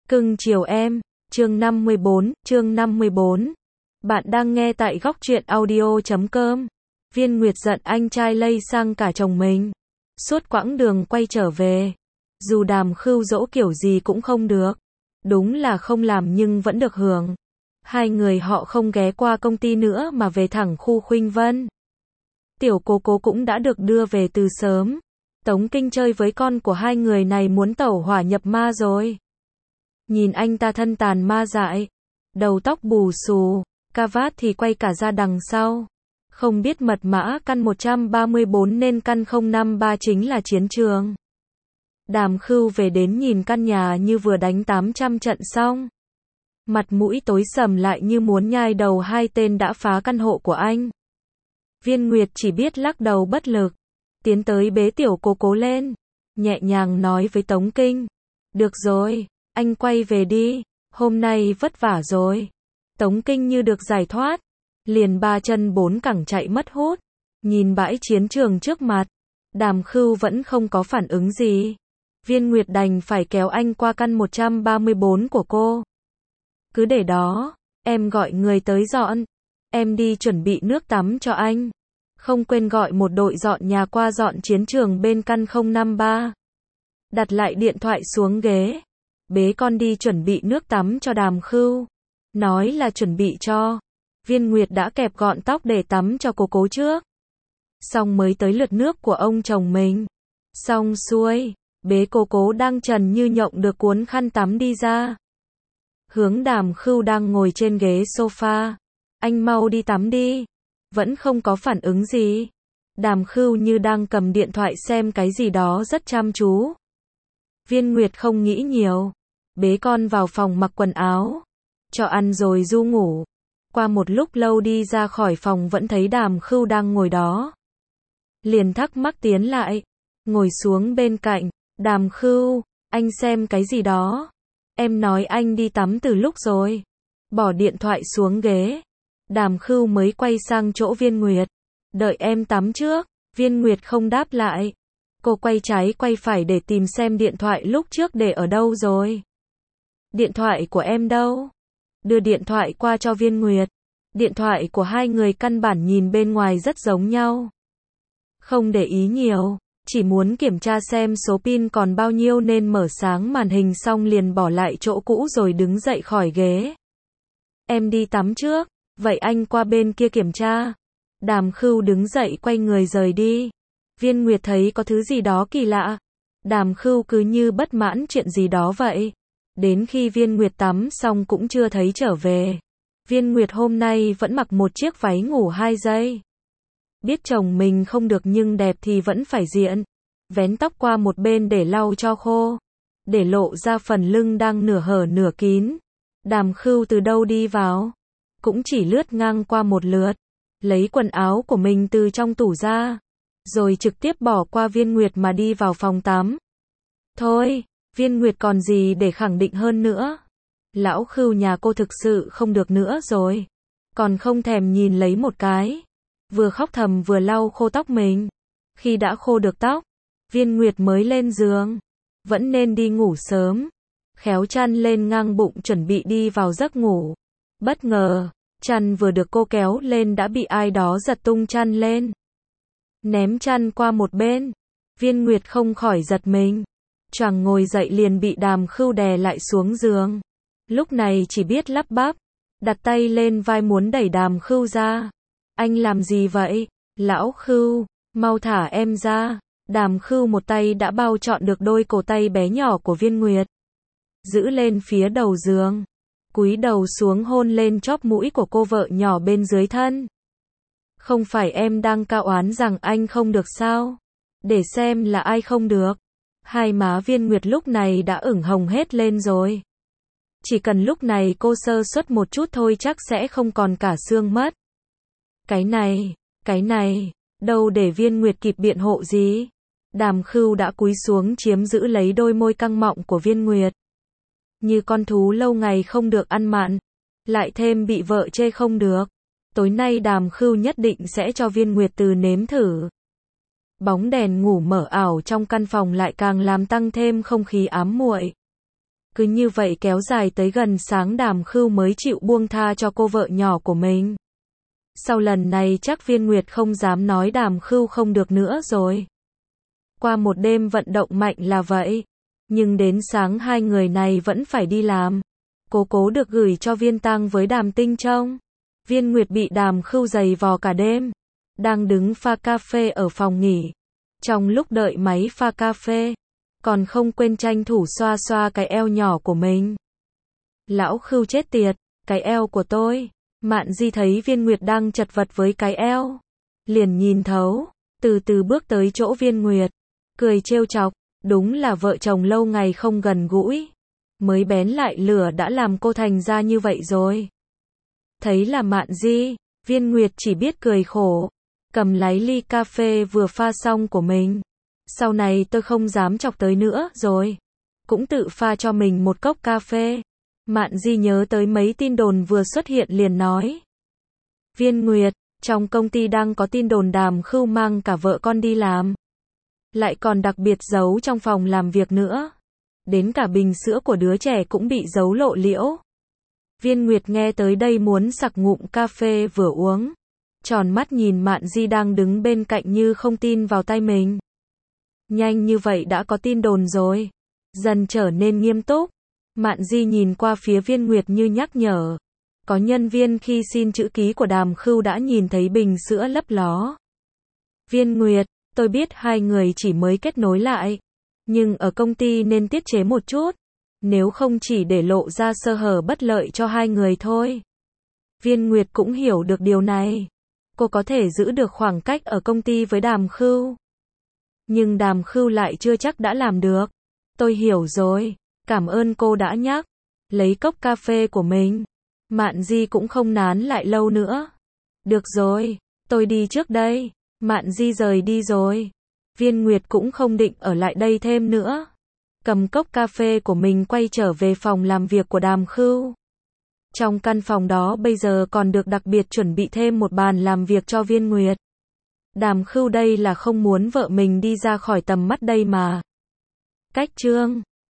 Cưng chiều em, chương 54. Bạn đang nghe tại góc truyện audio.com. Viên Nguyệt giận anh trai lây sang cả chồng mình. Suốt quãng đường quay trở về, dù Đàm Khưu dỗ kiểu gì cũng không được. Đúng là không làm nhưng vẫn được hưởng. Hai người họ không ghé qua công ty nữa mà về thẳng khu Khuynh Vân. Tiểu Cố cũng đã được đưa về từ sớm. Tống Kinh chơi với con của hai người này muốn tẩu hỏa nhập ma rồi. Nhìn anh ta thân tàn ma dại, đầu tóc bù xù, cà vạt thì quay cả ra đằng sau. Không biết mật mã căn 134 nên căn 053 chính là chiến trường. Đàm Khưu về đến nhìn căn nhà như vừa đánh 800 trận xong. Mặt mũi tối sầm lại như muốn nhai đầu hai tên đã phá căn hộ của anh. Viên Nguyệt chỉ biết lắc đầu bất lực, tiến tới bế Tiểu Cố lên, nhẹ nhàng nói với Tống Kinh. Được rồi, anh quay về đi, hôm nay vất vả rồi. Tống Kinh như được giải thoát, liền ba chân bốn cẳng chạy mất hút. Nhìn bãi chiến trường trước mặt, Đàm Khưu vẫn không có phản ứng gì. Viên Nguyệt đành phải kéo anh qua căn 134 của cô. Cứ để đó, em gọi người tới dọn. Em đi chuẩn bị nước tắm cho anh. Không quên gọi một đội dọn nhà qua dọn chiến trường bên căn 053. Đặt lại điện thoại xuống ghế. Bế con đi chuẩn bị nước tắm cho Đàm Khưu. Nói là chuẩn bị cho. Viên Nguyệt đã kẹp gọn tóc để tắm cho Cố trước. Xong mới tới lượt nước của ông chồng mình. Xong xuôi, bế Cố đang trần như nhộng được cuốn khăn tắm đi ra. Hướng Đàm Khưu đang ngồi trên ghế sofa. Anh mau đi tắm đi. Vẫn không có phản ứng gì. Đàm Khưu như đang cầm điện thoại xem cái gì đó rất chăm chú. Viên Nguyệt không nghĩ nhiều. Bế con vào phòng mặc quần áo. Cho ăn rồi du ngủ. Qua một lúc lâu đi ra khỏi phòng vẫn thấy Đàm Khưu đang ngồi đó. Liền thắc mắc tiến lại. Ngồi xuống bên cạnh. Đàm Khưu, anh xem cái gì đó. Em nói anh đi tắm từ lúc rồi. Bỏ điện thoại xuống ghế. Đàm Khưu mới quay sang chỗ Viên Nguyệt. Đợi em tắm trước. Viên Nguyệt không đáp lại. Cô quay trái quay phải để tìm xem điện thoại lúc trước để ở đâu rồi. Điện thoại của em đâu? Đưa điện thoại qua cho Viên Nguyệt. Điện thoại của hai người căn bản nhìn bên ngoài rất giống nhau. Không để ý nhiều, chỉ muốn kiểm tra xem số pin còn bao nhiêu nên mở sáng màn hình xong liền bỏ lại chỗ cũ rồi đứng dậy khỏi ghế. Em đi tắm trước, vậy anh qua bên kia kiểm tra. Đàm Khưu đứng dậy quay người rời đi. Viên Nguyệt thấy có thứ gì đó kỳ lạ. Đàm Khưu cứ như bất mãn chuyện gì đó vậy. Đến khi Viên Nguyệt tắm xong cũng chưa thấy trở về. Viên Nguyệt hôm nay vẫn mặc một chiếc váy ngủ 2 giây. Biết chồng mình không được nhưng đẹp thì vẫn phải diện. Vén tóc qua một bên để lau cho khô. Để lộ ra phần lưng đang nửa hở nửa kín. Đàm Khưu từ đâu đi vào. Cũng chỉ lướt ngang qua một lượt. Lấy quần áo của mình từ trong tủ ra. Rồi trực tiếp bỏ qua Viên Nguyệt mà đi vào phòng tắm. Thôi, Viên Nguyệt còn gì để khẳng định hơn nữa. Lão Khưu nhà cô thực sự không được nữa rồi. Còn không thèm nhìn lấy một cái. Vừa khóc thầm vừa lau khô tóc mình. Khi đã khô được tóc, Viên Nguyệt mới lên giường. Vẫn nên đi ngủ sớm. Khéo chăn lên ngang bụng chuẩn bị đi vào giấc ngủ. Bất ngờ, chăn vừa được cô kéo lên đã bị ai đó giật tung chăn lên. Ném chăn qua một bên. Viên Nguyệt không khỏi giật mình. Choàng ngồi dậy liền bị Đàm Khưu đè lại xuống giường. Lúc này chỉ biết lắp bắp. Đặt tay lên vai muốn đẩy Đàm Khưu ra. Anh làm gì vậy? Lão Khưu, mau thả em ra. Đàm Khưu một tay đã bao trọn được đôi cổ tay bé nhỏ của Viên Nguyệt. Giữ lên phía đầu giường. Cúi đầu xuống hôn lên chóp mũi của cô vợ nhỏ bên dưới thân. Không phải em đang cau oán rằng anh không được sao? Để xem là ai không được. Hai má Viên Nguyệt lúc này đã ửng hồng hết lên rồi. Chỉ cần lúc này cô sơ suất một chút thôi chắc sẽ không còn cả xương mất. Cái này, đâu để Viên Nguyệt kịp biện hộ gì. Đàm Khưu đã cúi xuống chiếm giữ lấy đôi môi căng mọng của Viên Nguyệt. Như con thú lâu ngày không được ăn mặn. Lại thêm bị vợ chê không được. Tối nay Đàm Khưu nhất định sẽ cho Viên Nguyệt từ nếm thử. Bóng đèn ngủ mở ảo trong căn phòng lại càng làm tăng thêm không khí ám muội. Cứ như vậy kéo dài tới gần sáng Đàm Khưu mới chịu buông tha cho cô vợ nhỏ của mình. Sau lần này chắc Viên Nguyệt không dám nói Đàm Khưu không được nữa rồi. Qua một đêm vận động mạnh là vậy. Nhưng đến sáng hai người này vẫn phải đi làm. Cô cố được gửi cho Viên Tăng với Đàm Tinh trông. Viên Nguyệt bị Đàm Khưu giày vò cả đêm. Đang đứng pha cà phê ở phòng nghỉ. Trong lúc đợi máy pha cà phê, còn không quên tranh thủ xoa xoa cái eo nhỏ của mình. Lão Khưu chết tiệt, cái eo của tôi. Mạn Di thấy Viên Nguyệt đang chật vật với cái eo. Liền nhìn thấu, từ từ bước tới chỗ Viên Nguyệt. Cười trêu chọc, đúng là vợ chồng lâu ngày không gần gũi. Mới bén lại lửa đã làm cô thành ra như vậy rồi. Thấy là Mạn Di, Viên Nguyệt chỉ biết cười khổ. Cầm lấy ly cà phê vừa pha xong của mình. Sau này tôi không dám chọc tới nữa rồi. Cũng tự pha cho mình một cốc cà phê. Mạn Di nhớ tới mấy tin đồn vừa xuất hiện liền nói. Viên Nguyệt, trong công ty đang có tin đồn Đàm Khưu mang cả vợ con đi làm. Lại còn đặc biệt giấu trong phòng làm việc nữa. Đến cả bình sữa của đứa trẻ cũng bị giấu lộ liễu. Viên Nguyệt nghe tới đây muốn sặc ngụm cà phê vừa uống. Tròn mắt nhìn Mạn Di đang đứng bên cạnh như không tin vào tay mình. Nhanh như vậy đã có tin đồn rồi. Dần trở nên nghiêm túc. Mạn Di nhìn qua phía Viên Nguyệt như nhắc nhở. Có nhân viên khi xin chữ ký của Đàm Khưu đã nhìn thấy bình sữa lấp ló. Viên Nguyệt, tôi biết hai người chỉ mới kết nối lại. Nhưng ở công ty nên tiết chế một chút. Nếu không chỉ để lộ ra sơ hở bất lợi cho hai người thôi. Viên Nguyệt cũng hiểu được điều này. Cô có thể giữ được khoảng cách ở công ty với Đàm Khưu. Nhưng Đàm Khưu lại chưa chắc đã làm được. Tôi hiểu rồi. Cảm ơn cô đã nhắc. Lấy cốc cà phê của mình. Mạn Di cũng không nán lại lâu nữa. Được rồi, tôi đi trước đây. Mạn Di rời đi rồi. Viên Nguyệt cũng không định ở lại đây thêm nữa. Cầm cốc cà phê của mình quay trở về phòng làm việc của Đàm Khưu. Trong căn phòng đó bây giờ còn được đặc biệt chuẩn bị thêm một bàn làm việc cho Viên Nguyệt. Đàm Khưu đây là không muốn vợ mình đi ra khỏi tầm mắt đây mà. Cách chương